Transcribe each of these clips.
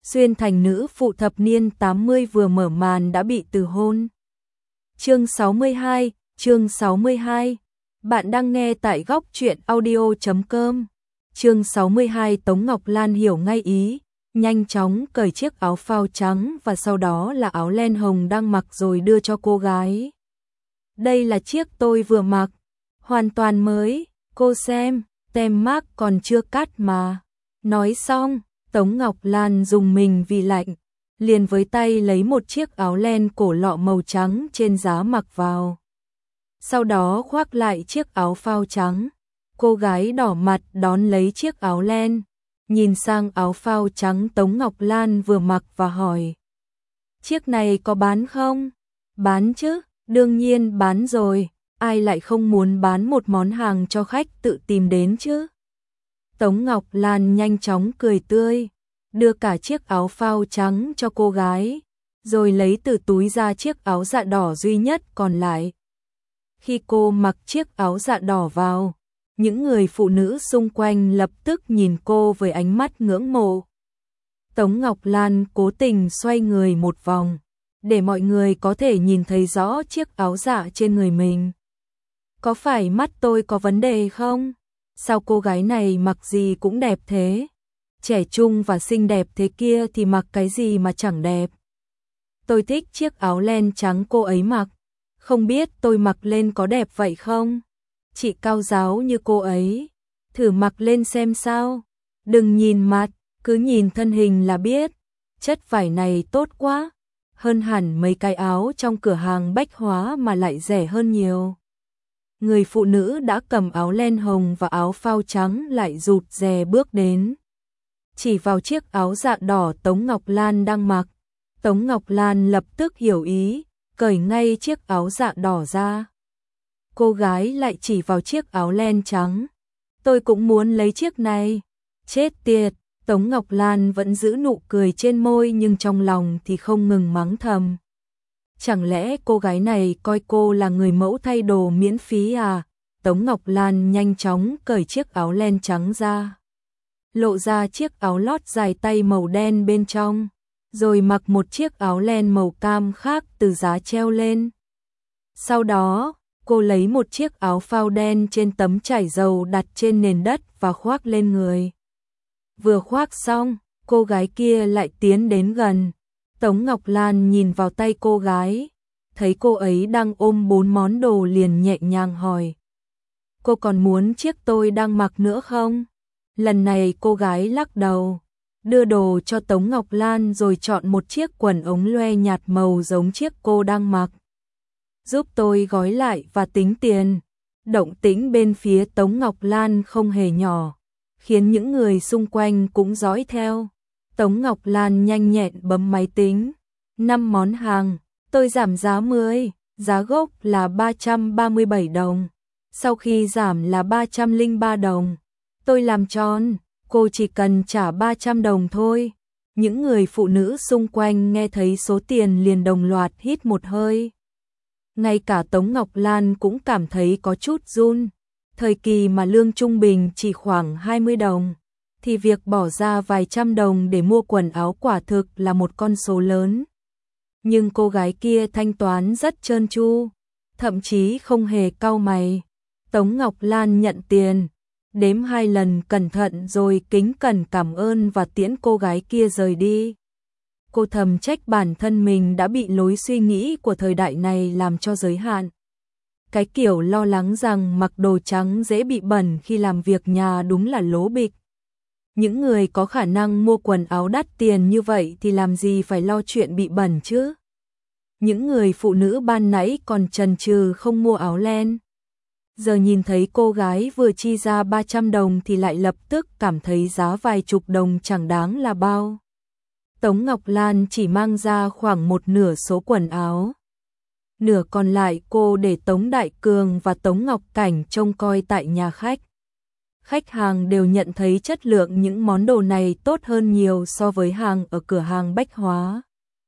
Xuyên thành nữ phụ thập niên 80 vừa mở màn đã bị từ hôn. Chương 62. Bạn đang nghe tại góc truyện audio.com. Chương 62. Tống Ngọc Lan hiểu ngay ý, nhanh chóng cởi chiếc áo phao trắng và sau đó là áo len hồng đang mặc rồi đưa cho cô gái. Đây là chiếc tôi vừa mặc, hoàn toàn mới, cô xem, tem mác còn chưa cắt mà. Nói xong, Tống Ngọc Lan dùng mình vì lạnh, liền với tay lấy một chiếc áo len cổ lọ màu trắng trên giá mặc vào. Sau đó khoác lại chiếc áo phao trắng. Cô gái đỏ mặt đón lấy chiếc áo len, nhìn sang áo phao trắng Tống Ngọc Lan vừa mặc và hỏi: chiếc này có bán không? Bán chứ, đương nhiên bán rồi, ai lại không muốn bán một món hàng cho khách tự tìm đến chứ? Tống Ngọc Lan nhanh chóng cười tươi, đưa cả chiếc áo phao trắng cho cô gái, rồi lấy từ túi ra chiếc áo dạ đỏ duy nhất còn lại. Khi cô mặc chiếc áo dạ đỏ vào, những người phụ nữ xung quanh lập tức nhìn cô với ánh mắt ngưỡng mộ. Tống Ngọc Lan cố tình xoay người một vòng, để mọi người có thể nhìn thấy rõ chiếc áo dạ trên người mình. Có phải mắt tôi có vấn đề không? Sao cô gái này mặc gì cũng đẹp thế? Trẻ trung và xinh đẹp thế kia thì mặc cái gì mà chẳng đẹp? Tôi thích chiếc áo len trắng cô ấy mặc. Không biết tôi mặc lên có đẹp vậy không? Chị cao giáo như cô ấy, thử mặc lên xem sao. Đừng nhìn mặt, cứ nhìn thân hình là biết. Chất vải này tốt quá, hơn hẳn mấy cái áo trong cửa hàng bách hóa mà lại rẻ hơn nhiều. Người phụ nữ đã cầm áo len hồng và áo phao trắng lại rụt rè bước đến, chỉ vào chiếc áo dạ đỏ Tống Ngọc Lan đang mặc. Tống Ngọc Lan lập tức hiểu ý, cởi ngay chiếc áo dạ đỏ ra. Cô gái lại chỉ vào chiếc áo len trắng. Tôi cũng muốn lấy chiếc này. Chết tiệt, Tống Ngọc Lan vẫn giữ nụ cười trên môi nhưng trong lòng thì không ngừng mắng thầm. Chẳng lẽ cô gái này coi cô là người mẫu thay đồ miễn phí à? Tống Ngọc Lan nhanh chóng cởi chiếc áo len trắng ra, lộ ra chiếc áo lót dài tay màu đen bên trong, rồi mặc một chiếc áo len màu cam khác từ giá treo lên. Sau đó, cô lấy một chiếc áo phao đen trên tấm trải dầu đặt trên nền đất và khoác lên người. Vừa khoác xong, cô gái kia lại tiến đến gần. Tống Ngọc Lan nhìn vào tay cô gái, thấy cô ấy đang ôm 4 món đồ liền nhẹ nhàng hỏi: cô còn muốn chiếc tôi đang mặc nữa không? Lần này cô gái lắc đầu, đưa đồ cho Tống Ngọc Lan rồi chọn một chiếc quần ống loe nhạt màu giống chiếc cô đang mặc. Giúp tôi gói lại và tính tiền. Động tĩnh bên phía Tống Ngọc Lan không hề nhỏ, khiến những người xung quanh cũng dõi theo. Tống Ngọc Lan nhanh nhẹn bấm máy tính. 5 món hàng, tôi giảm giá 10, giá gốc là 337 đồng. Sau khi giảm là 303 đồng. Tôi làm tròn, cô chỉ cần trả 300 đồng thôi. Những người phụ nữ xung quanh nghe thấy số tiền liền đồng loạt hít một hơi. Ngay cả Tống Ngọc Lan cũng cảm thấy có chút run. Thời kỳ mà lương trung bình chỉ khoảng 20 đồng, thì việc bỏ ra vài trăm đồng để mua quần áo quả thực là một con số lớn. Nhưng cô gái kia thanh toán rất trơn tru, thậm chí không hề cau mày. Tống Ngọc Lan nhận tiền, đếm 2 lần cẩn thận rồi kính cẩn cảm ơn và tiễn cô gái kia rời đi. Cô thầm trách bản thân mình đã bị lối suy nghĩ của thời đại này làm cho giới hạn. Cái kiểu lo lắng rằng mặc đồ trắng dễ bị bẩn khi làm việc nhà đúng là lố bịch. Những người có khả năng mua quần áo đắt tiền như vậy thì làm gì phải lo chuyện bị bẩn chứ? Những người phụ nữ ban nãy còn chần chừ không mua áo len, giờ nhìn thấy cô gái vừa chi ra 300 đồng thì lại lập tức cảm thấy giá vài chục đồng chẳng đáng là bao. Tống Ngọc Lan chỉ mang ra khoảng một nửa số quần áo. Nửa còn lại cô để Tống Đại Cường và Tống Ngọc Cảnh trông coi tại nhà khách. Khách hàng đều nhận thấy chất lượng những món đồ này tốt hơn nhiều so với hàng ở cửa hàng bách hóa.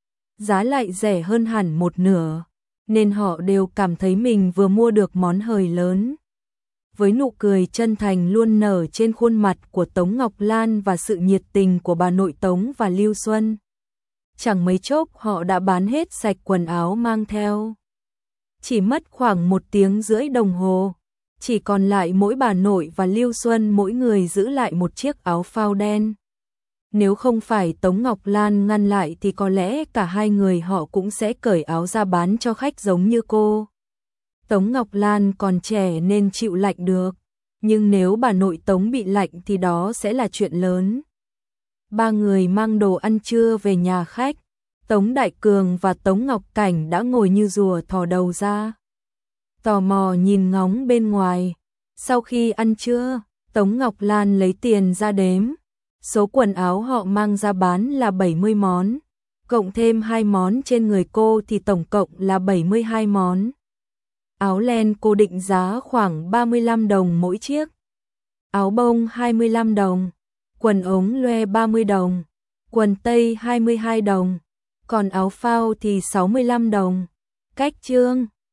Giá lại rẻ hơn hẳn một nửa, nên họ đều cảm thấy mình vừa mua được món hời lớn. với nụ cười chân thành luôn nở trên khuôn mặt của Tống Ngọc Lan và sự nhiệt tình của bà nội Tống và Lưu Xuân. Chẳng mấy chốc họ đã bán hết sạch quần áo mang theo. Chỉ mất khoảng 1 tiếng rưỡi đồng hồ, chỉ còn lại mỗi bà nội và Lưu Xuân mỗi người giữ lại một chiếc áo phao đen. Nếu không phải Tống Ngọc Lan ngăn lại thì có lẽ cả hai người họ cũng sẽ cởi áo ra bán cho khách giống như cô. Tống Ngọc Lan còn trẻ nên chịu lạnh được, nhưng nếu bà nội Tống bị lạnh thì đó sẽ là chuyện lớn. Ba người mang đồ ăn trưa về nhà khách, Tống Đại Cường và Tống Ngọc Cảnh đã ngồi như rùa thò đầu ra, tò mò nhìn ngóng bên ngoài. Sau khi ăn trưa, Tống Ngọc Lan lấy tiền ra đếm. Số quần áo họ mang ra bán là 70 món, cộng thêm 2 món trên người cô thì tổng cộng là 72 món. Áo len cô định giá khoảng 35 đồng mỗi chiếc, áo bông 25 đồng, quần ống loe 30 đồng, quần tây 22 đồng, còn áo phao thì 65 đồng. Cách chương